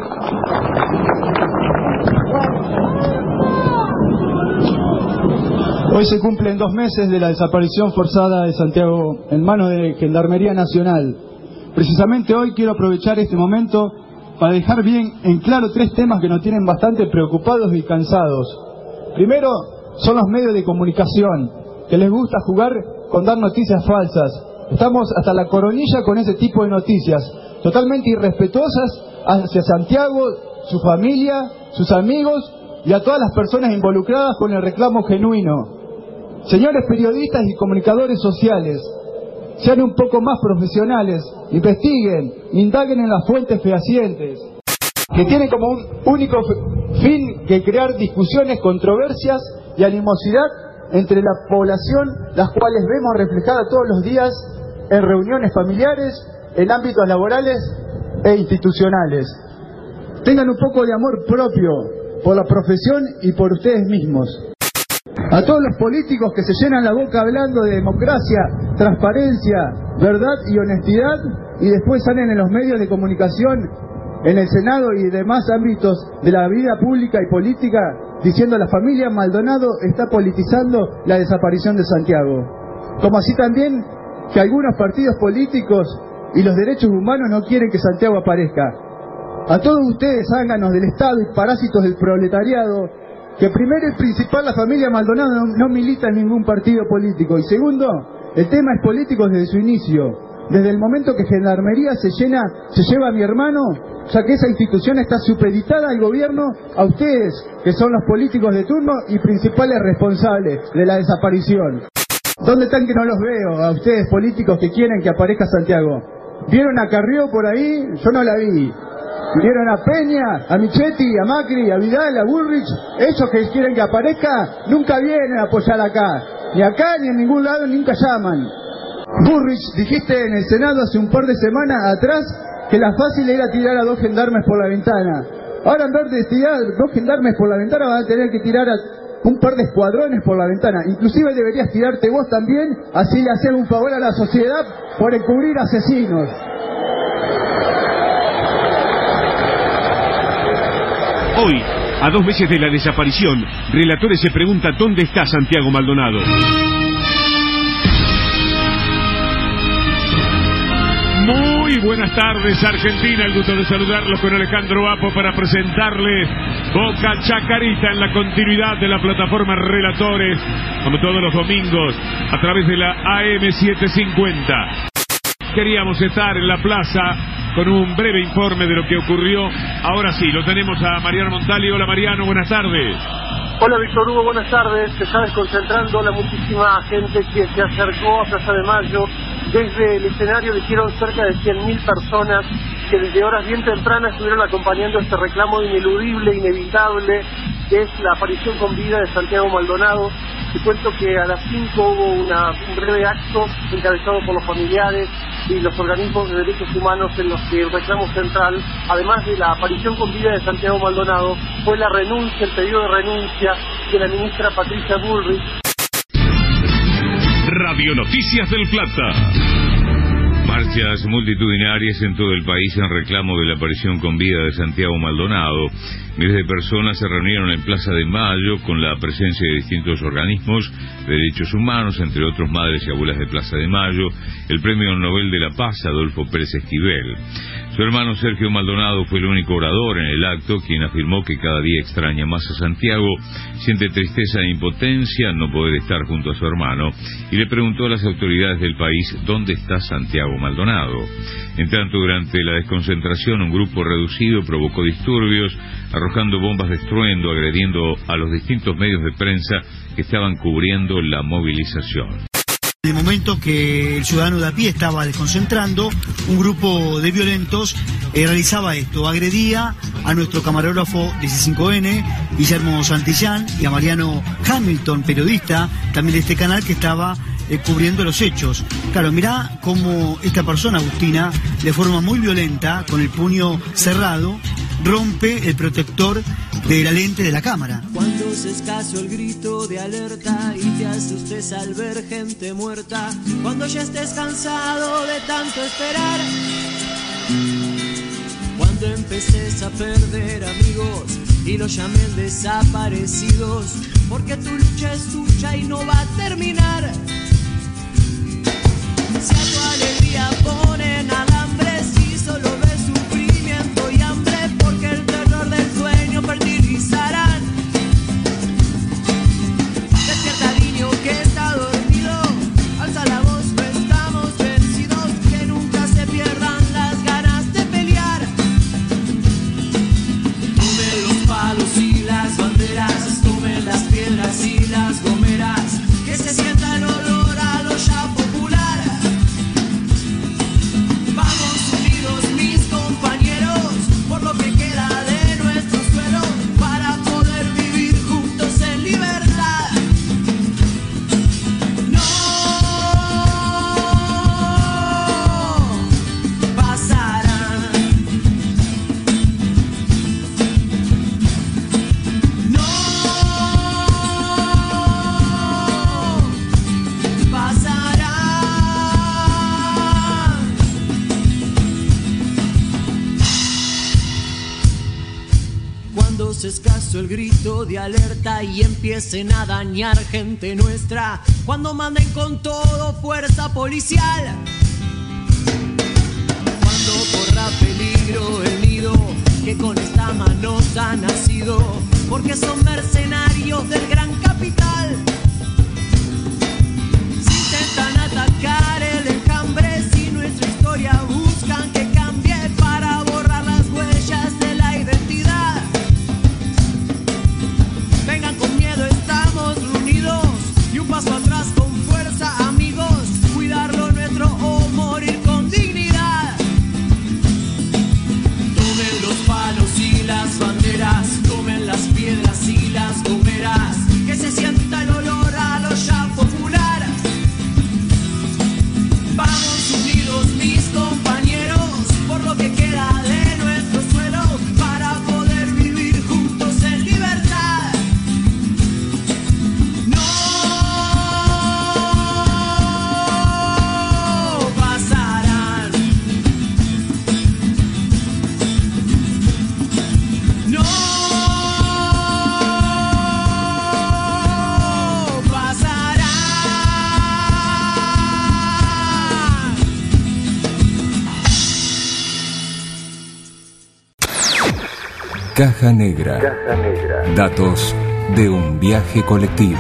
Hoy se cumplen dos meses de la desaparición forzada de Santiago en manos de Gendarmería Nacional. Precisamente hoy quiero aprovechar este momento para dejar bien en claro tres temas que nos tienen bastante preocupados y cansados. Primero, son los medios de comunicación, que les gusta jugar con dar noticias falsas. Estamos hasta la coronilla con ese tipo de noticias, totalmente irrespetuosas hacia Santiago, su familia, sus amigos y a todas las personas involucradas con el reclamo genuino. Señores periodistas y comunicadores sociales, sean un poco más profesionales, investiguen, indaguen en las fuentes fehacientes, que tienen como un único fin que crear discusiones, controversias y animosidad entre la población, las cuales vemos reflejadas todos los días en reuniones familiares, en ámbitos laborales e institucionales. Tengan un poco de amor propio por la profesión y por ustedes mismos. A todos los políticos que se llenan la boca hablando de democracia, transparencia, verdad y honestidad, y después salen en los medios de comunicación, en el Senado y demás ámbitos de la vida pública y política, diciendo la familia Maldonado está politizando la desaparición de Santiago. Como así también que algunos partidos políticos y los derechos humanos no quieren que Santiago aparezca. A todos ustedes, zánganos del Estado y parásitos del proletariado, que primero y principal la familia Maldonado no, no milita en ningún partido político, y segundo, el tema es político desde su inicio, desde el momento que Gendarmería se llena, se lleva a mi hermano, ya que esa institución está supeditada al gobierno, a ustedes, que son los políticos de turno y principales responsables de la desaparición. ¿Dónde están que no los veo? A ustedes políticos que quieren que aparezca Santiago. ¿Vieron a Carrió por ahí? Yo no la vi. ¿Vieron a Peña, a Michetti, a Macri, a Vidal, a Bullrich? Ellos que quieren que aparezca nunca vienen a apoyar acá. Ni acá ni en ningún lado nunca llaman. Bullrich, dijiste en el Senado hace un par de semanas atrás que la fácil era tirar a dos gendarmes por la ventana. Ahora en vez de tirar dos gendarmes por la ventana van a tener que tirar a un par de escuadrones por la ventana. Inclusive deberías tirarte vos también, así le haces un favor a la sociedad por encubrir asesinos. Hoy, a dos meses de la desaparición, relatores se preguntan dónde está Santiago Maldonado. Muy buenas tardes, Argentina. El gusto de saludarlos con Alejandro Apo para presentarles Boca Chacarita en la continuidad de la plataforma Relatores, como todos los domingos, a través de la A M setecientos cincuenta. Queríamos estar en la plaza con un breve informe de lo que ocurrió. Ahora sí, lo tenemos a Mariano Montali. Hola Mariano, buenas tardes. Hola Víctor Hugo, buenas tardes. Se está desconcentrando la muchísima gente que se acercó a Plaza de Mayo. Desde el escenario dijeron cerca de cien mil personas que desde horas bien tempranas estuvieron acompañando este reclamo ineludible, inevitable, que es la aparición con vida de Santiago Maldonado. Te cuento que a las cinco hubo una, un breve acto encabezado por los familiares y los organismos de derechos humanos en los que el reclamo central, además de la aparición con vida de Santiago Maldonado, fue la renuncia, el pedido de renuncia de la ministra Patricia Bullrich. Radio Noticias del Plata. Marchas multitudinarias en todo el país en reclamo de la aparición con vida de Santiago Maldonado. Miles de personas se reunieron en Plaza de Mayo con la presencia de distintos organismos de derechos humanos, entre otros Madres y Abuelas de Plaza de Mayo, el Premio Nobel de la Paz Adolfo Pérez Esquivel. Su hermano Sergio Maldonado fue el único orador en el acto, quien afirmó que cada día extraña más a Santiago, siente tristeza e impotencia al no poder estar junto a su hermano, y le preguntó a las autoridades del país dónde está Santiago Maldonado. En tanto, durante la desconcentración, un grupo reducido provocó disturbios, arrojando bombas de estruendo, agrediendo a los distintos medios de prensa que estaban cubriendo la movilización. En el momento que el ciudadano de a pie estaba desconcentrando, un grupo de violentos eh, realizaba esto, agredía a nuestro camarógrafo de C cinco N, Guillermo Santillán, y a Mariano Hamilton, periodista también de este canal, que estaba eh, cubriendo los hechos. Claro, mirá cómo esta persona, Agustina, de forma muy violenta, con el puño cerrado, rompe el protector de la lente de la cámara. Cuando es escaso el grito de alerta y te asustes al ver gente muerta, cuando ya estés cansado de tanto esperar, cuando empeces a perder amigos y los llamen desaparecidos, porque tu lucha es tuya y no va a terminar. Si a tu alegría ponen alambres y solo ves sufrimiento y hambre, porque el terror del sueño fertilizarán. Despierta, niño, que está dormido, alza la voz, no estamos vencidos, que nunca se pierdan las ganas de pelear. Tomen los palos y las banderas, tomen las piedras y las gomeras, que se sienta el olor a lo ya popular. Vamos unidos mis compañeros, por lo que queda de nuestro suelo, para poder vivir juntos en libertad. No pasarán. No pasarán. Cuando se escaso el grito de alerta y empiecen a dañar gente nuestra, cuando manden con todo fuerza policial, cuando corra peligro el nido que con esta mano ha nacido, porque son mercenarios del gran capital. Si intentan atacar el enjambre, si nuestra historia buscan que cambie para borrar las huellas de la identidad, vengan con miedo, estamos reunidos, y un paso atrás con fuerza, amigos, cuidar lo nuestro o morir con dignidad. Tomen los palos y las banderas, tomen las piedras y las gomeras, que se sienta el olor a lo ya popular. Vamos unidos mis compañeros, por lo que queda de nuestro suelo, para poder vivir juntos en libertad. No pasarán. No pasarán. Caja Negra. Caja Negra. Datos de un viaje colectivo.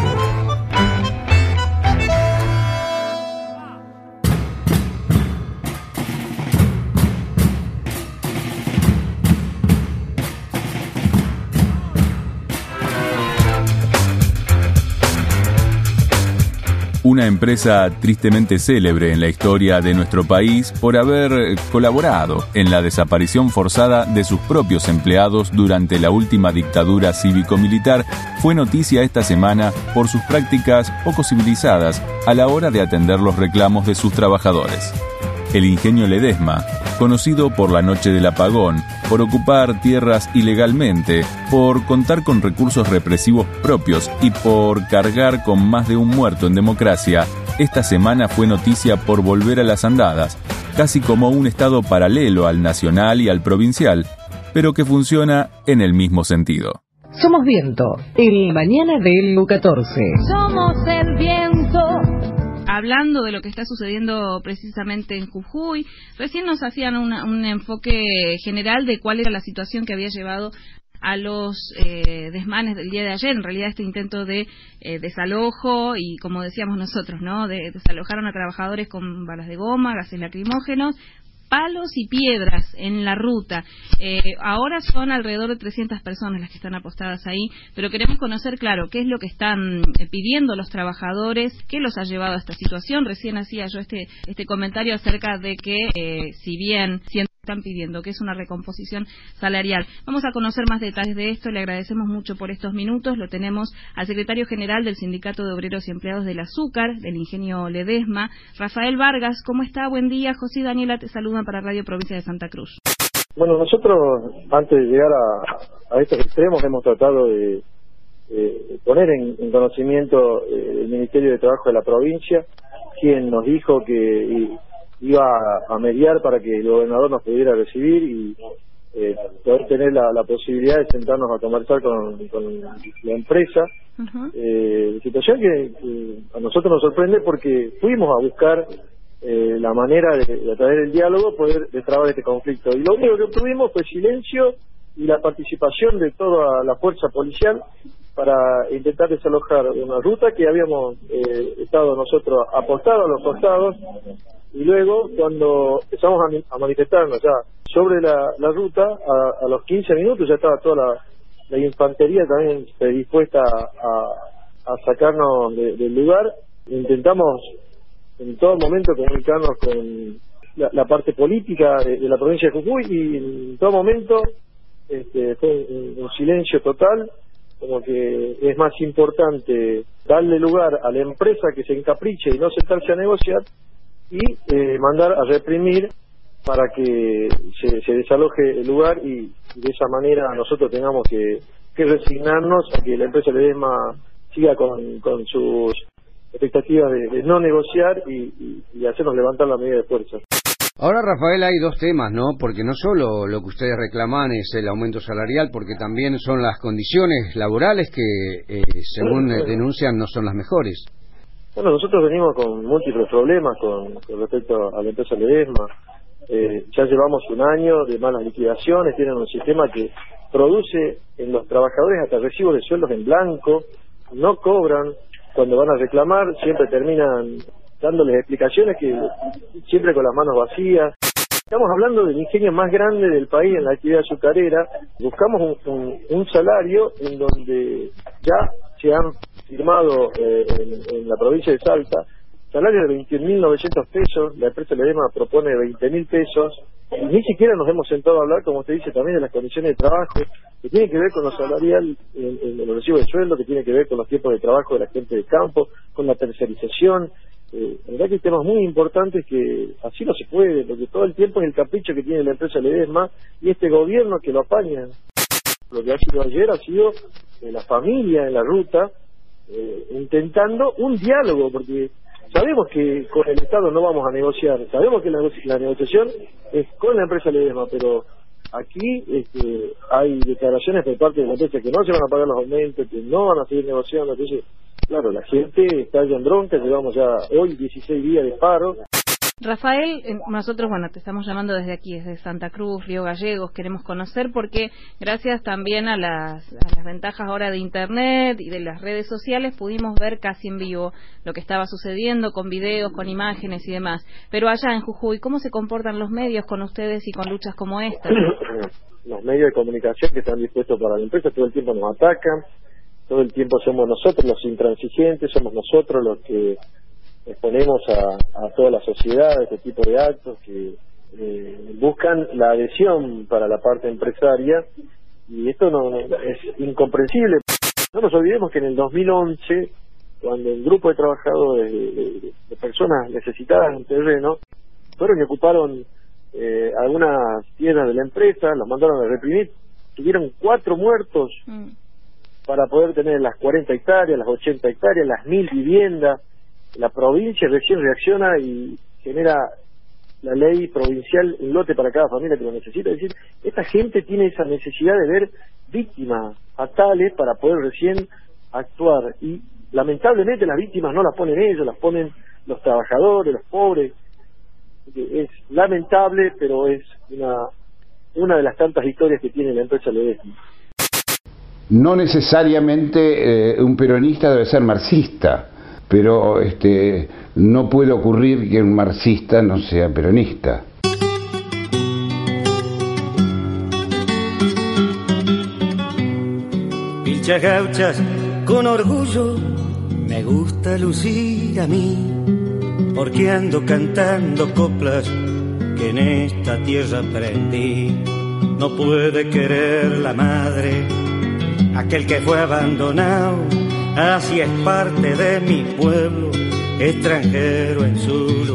Una empresa tristemente célebre en la historia de nuestro país por haber colaborado en la desaparición forzada de sus propios empleados durante la última dictadura cívico-militar, fue noticia esta semana por sus prácticas poco civilizadas a la hora de atender los reclamos de sus trabajadores. El Ingenio Ledesma, conocido por la noche del apagón, por ocupar tierras ilegalmente, por contar con recursos represivos propios y por cargar con más de un muerto en democracia, esta semana fue noticia por volver a las andadas, casi como un estado paralelo al nacional y al provincial, pero que funciona en el mismo sentido. Somos viento, el mañana del U catorce. Somos el viento. Hablando de lo que está sucediendo precisamente en Jujuy, recién nos hacían una, un enfoque general de cuál era la situación que había llevado a los eh, desmanes del día de ayer, en realidad este intento de eh, desalojo y, como decíamos nosotros, ¿no?, de desalojaron a trabajadores con balas de goma, gases lacrimógenos, palos y piedras en la ruta. Eh, ahora son alrededor de trescientas personas las que están apostadas ahí, pero queremos conocer, claro, qué es lo que están eh, pidiendo los trabajadores, qué los ha llevado a esta situación. Recién hacía yo este este comentario acerca de que, eh, si bien siendo están pidiendo, que es una recomposición salarial. Vamos a conocer más detalles de esto. Le agradecemos mucho por estos minutos. Lo tenemos al secretario general del Sindicato de Obreros y Empleados del Azúcar, del Ingenio Ledesma, Rafael Vargas. ¿Cómo está? Buen día. José y Daniela te saludan para Radio Provincia de Santa Cruz. Bueno, nosotros antes de llegar a, a estos extremos hemos tratado de eh, poner en, en conocimiento eh, el Ministerio de Trabajo de la provincia, quien nos dijo que y, iba a, a mediar para que el gobernador nos pudiera recibir y eh, poder tener la, la posibilidad de sentarnos a conversar con, con la empresa. Uh-huh. eh, situación que, que a nosotros nos sorprende porque fuimos a buscar eh, la manera de, de a través del diálogo poder destrabar este conflicto, y lo único que obtuvimos fue silencio y la participación de toda la fuerza policial para intentar desalojar una ruta que habíamos eh, estado nosotros apostados a los costados, y luego cuando empezamos a, a manifestarnos ya sobre la, la ruta, a, a los quince minutos ya estaba toda la, la infantería también predispuesta a, a sacarnos de, del lugar. Intentamos en todo momento comunicarnos con la, la parte política de, de la provincia de Jujuy, y en todo momento este, fue un, un silencio total, como que es más importante darle lugar a la empresa que se encapriche y no sentarse a negociar, y eh, mandar a reprimir para que se, se desaloje el lugar, y, y de esa manera nosotros tengamos que, que resignarnos a que la empresa Ledesma siga con, con sus expectativas de, de no negociar y, y, y hacernos levantar la medida de fuerza. Ahora, Rafael, hay dos temas, ¿no? Porque no solo lo que ustedes reclaman es el aumento salarial, porque también son las condiciones laborales que, eh, según denuncian, no son las mejores. Bueno, nosotros venimos con múltiples problemas con, con respecto a la empresa Ledesma. Eh, ya llevamos un año de malas liquidaciones, tienen un sistema que produce en los trabajadores hasta recibos de sueldos en blanco, no cobran, cuando van a reclamar siempre terminan dándoles explicaciones que siempre con las manos vacías. Estamos hablando del ingenio más grande del país en la actividad azucarera. Buscamos un, un, un salario en donde ya se han firmado eh, en, en la provincia de Salta salario de veintiún mil novecientos pesos, la empresa Ledesma propone veinte mil pesos, y ni siquiera nos hemos sentado a hablar, como usted dice, también de las condiciones de trabajo, que tiene que ver con lo salarial, en, en los recibos de sueldo, que tiene que ver con los tiempos de trabajo de la gente de campo, con la tercerización. Eh, la verdad que hay temas muy importantes que así no se puede, porque todo el tiempo es el capricho que tiene la empresa Ledesma y este gobierno que lo apaña. Lo que ha sido ayer ha sido eh, la familia en la ruta, eh, intentando un diálogo, porque sabemos que con el Estado no vamos a negociar, sabemos que la, la negociación es con la empresa Ledesma, pero aquí este, hay declaraciones por parte de la empresa que no se van a pagar los aumentos, que no van a seguir negociando. Entonces, claro, la gente está ya en bronca, llevamos ya hoy dieciséis días de paro. Rafael, nosotros, bueno, te estamos llamando desde aquí, desde Santa Cruz, Río Gallegos, queremos conocer porque gracias también a las, a las ventajas ahora de Internet y de las redes sociales pudimos ver casi en vivo lo que estaba sucediendo con videos, con imágenes y demás. Pero allá en Jujuy, ¿cómo se comportan los medios con ustedes y con luchas como esta? Los medios de comunicación que están dispuestos para la empresa todo el tiempo nos atacan, todo el tiempo somos nosotros los intransigentes, somos nosotros los que exponemos a, a toda la sociedad a este tipo de actos que eh, buscan la adhesión para la parte empresaria, y esto no, no es incomprensible. No nos olvidemos que en el dos mil once, cuando el grupo de trabajadores de, de, de personas necesitadas en terreno fueron y ocuparon eh, algunas tierras de la empresa, las mandaron a reprimir, tuvieron cuatro muertos mm. para poder tener las cuarenta hectáreas, las ochenta hectáreas, las mil viviendas. La provincia recién reacciona y genera la ley provincial, un lote para cada familia que lo necesita. Es decir, esta gente tiene esa necesidad de ver víctimas fatales para poder recién actuar, y lamentablemente las víctimas no las ponen ellos, las ponen los trabajadores, los pobres. Es lamentable, pero es una una de las tantas historias que tiene la empresa Ledesma. No necesariamente eh, un peronista debe ser marxista, pero este no puede ocurrir que un marxista no sea peronista. Pilchas gauchas con orgullo me gusta lucir a mí, porque ando cantando coplas que en esta tierra aprendí. No puede querer la madre aquel que fue abandonado, así es parte de mi pueblo, extranjero en su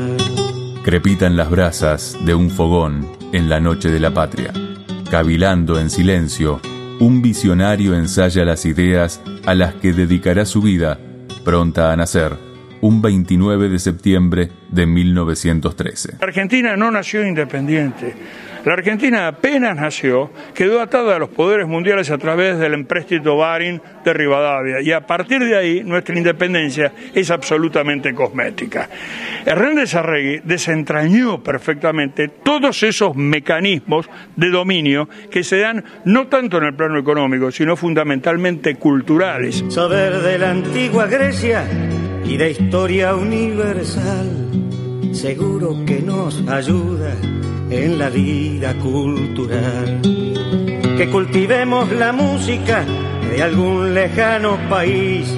lugar. Crepitan las brasas de un fogón en la noche de la patria. Cavilando en silencio, un visionario ensaya las ideas a las que dedicará su vida, pronta a nacer, un veintinueve de septiembre de mil novecientos trece. La Argentina no nació independiente. La Argentina apenas nació, quedó atada a los poderes mundiales a través del empréstito Baring de Rivadavia, y a partir de ahí nuestra independencia es absolutamente cosmética. Hernández Arregui desentrañó perfectamente todos esos mecanismos de dominio que se dan no tanto en el plano económico, sino fundamentalmente culturales. Saber de la antigua Grecia y de historia universal, seguro que nos ayuda en la vida cultural. Que cultivemos la música de algún lejano país,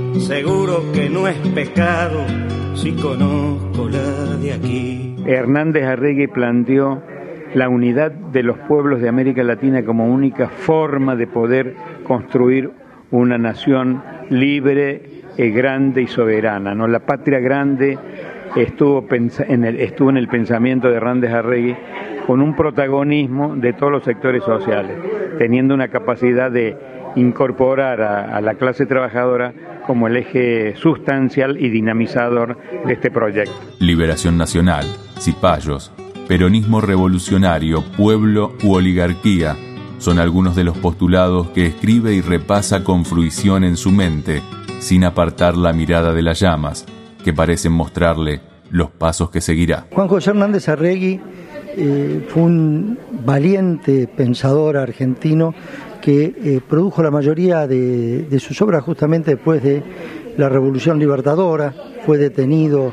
seguro que no es pecado si conozco la de aquí. Hernández Arregui planteó la unidad de los pueblos de América Latina como única forma de poder construir una nación libre, eh, grande y soberana, ¿no? La patria grande estuvo, en el, estuvo en el pensamiento de Hernández Arregui con un protagonismo de todos los sectores sociales, teniendo una capacidad de incorporar a, a la clase trabajadora como el eje sustancial y dinamizador de este proyecto. Liberación nacional, cipayos, peronismo revolucionario, pueblo u oligarquía son algunos de los postulados que escribe y repasa con fruición en su mente, sin apartar la mirada de las llamas que parecen mostrarle los pasos que seguirá. Juan José Hernández Arregui eh, fue un valiente pensador argentino que eh, produjo la mayoría de, de sus obras justamente después de la Revolución Libertadora. Fue detenido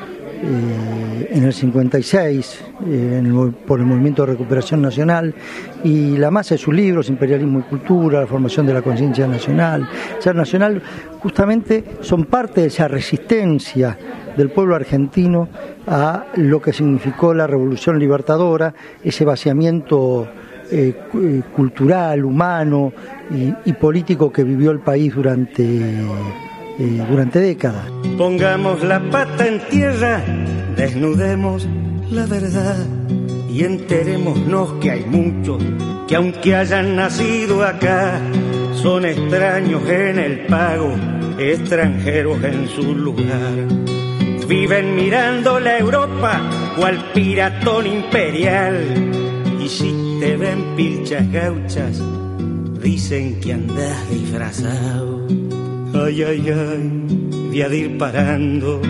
eh, en el cincuenta y seis eh, en el, por el Movimiento de Recuperación Nacional, y la masa de sus libros, Imperialismo y Cultura, La formación de la conciencia nacional, Ser Nacional, justamente son parte de esa resistencia del pueblo argentino a lo que significó la Revolución Libertadora, ese vaciamiento eh, cultural, humano y, y político que vivió el país durante, eh, durante décadas. Pongamos la pata en tierra, desnudemos la verdad y enterémonos que hay muchos que aunque hayan nacido acá, son extraños en el pago, extranjeros en su lugar. Viven mirando la Europa cual piratón imperial, y si te ven pilchas gauchas dicen que andas disfrazado. Ay, ay, ay, voy a ir parando,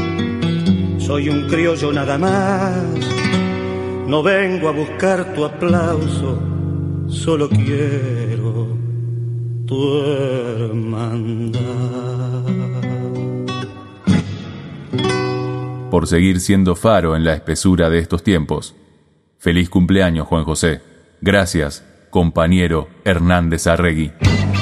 soy un criollo nada más, no vengo a buscar tu aplauso, solo quiero tu hermandad. Por seguir siendo faro en la espesura de estos tiempos. Feliz cumpleaños, Juan José. Gracias, compañero Hernández Arregui.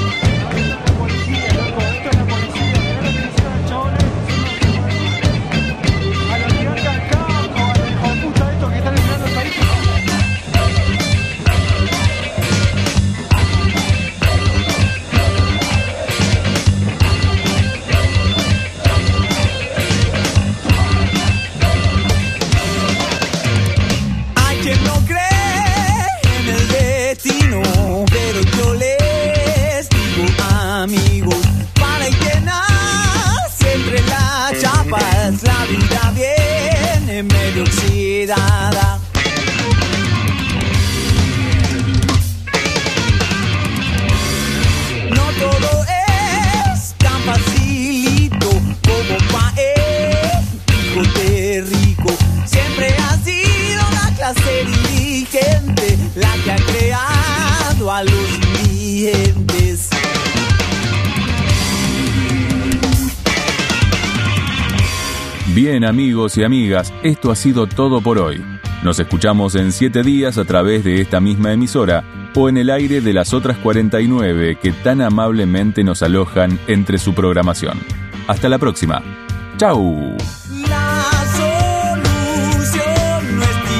Bien, amigos y amigas, esto ha sido todo por hoy. Nos escuchamos en siete días a través de esta misma emisora o en el aire de las otras cuarenta y nueve que tan amablemente nos alojan entre su programación. Hasta la próxima. ¡Chau! La solución no es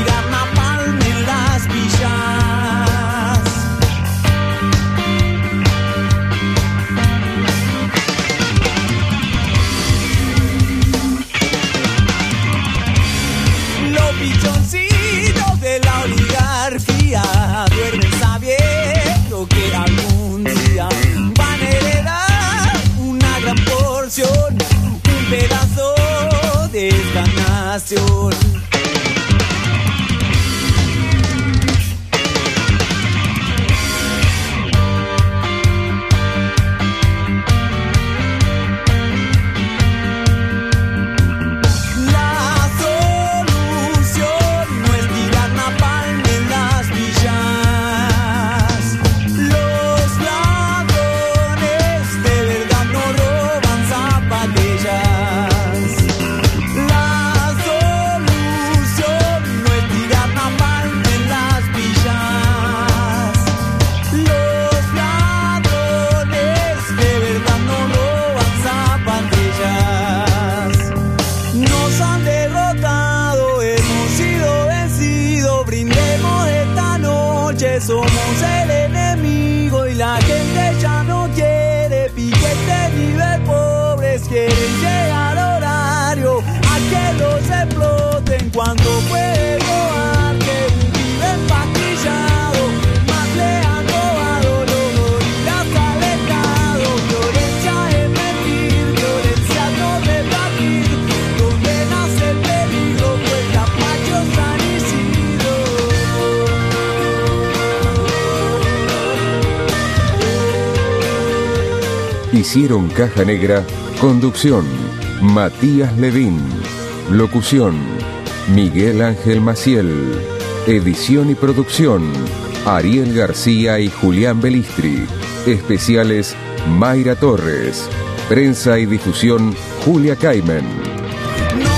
pichoncillos de la oligarquía duermen sabiendo que algún día van a heredar una gran porción, un pedazo de esta nación. Somos el enemigo y la gente ya no quiere piquete ni ver pobres, quieren llegar al horario a que los exploten cuando pueden robar, que viven pastillado, más le han robado los gorilas alejados. Violencia es mentir, violencia no repartir, donde nace el peligro, pues la patria San Isidro. Hicieron Caja Negra. Conducción: Matías Levín. Locución: Miguel Ángel Maciel. Edición y producción: Ariel García y Julián Belistri. Especiales: Mayra Torres. Prensa y difusión: Julia Caimen.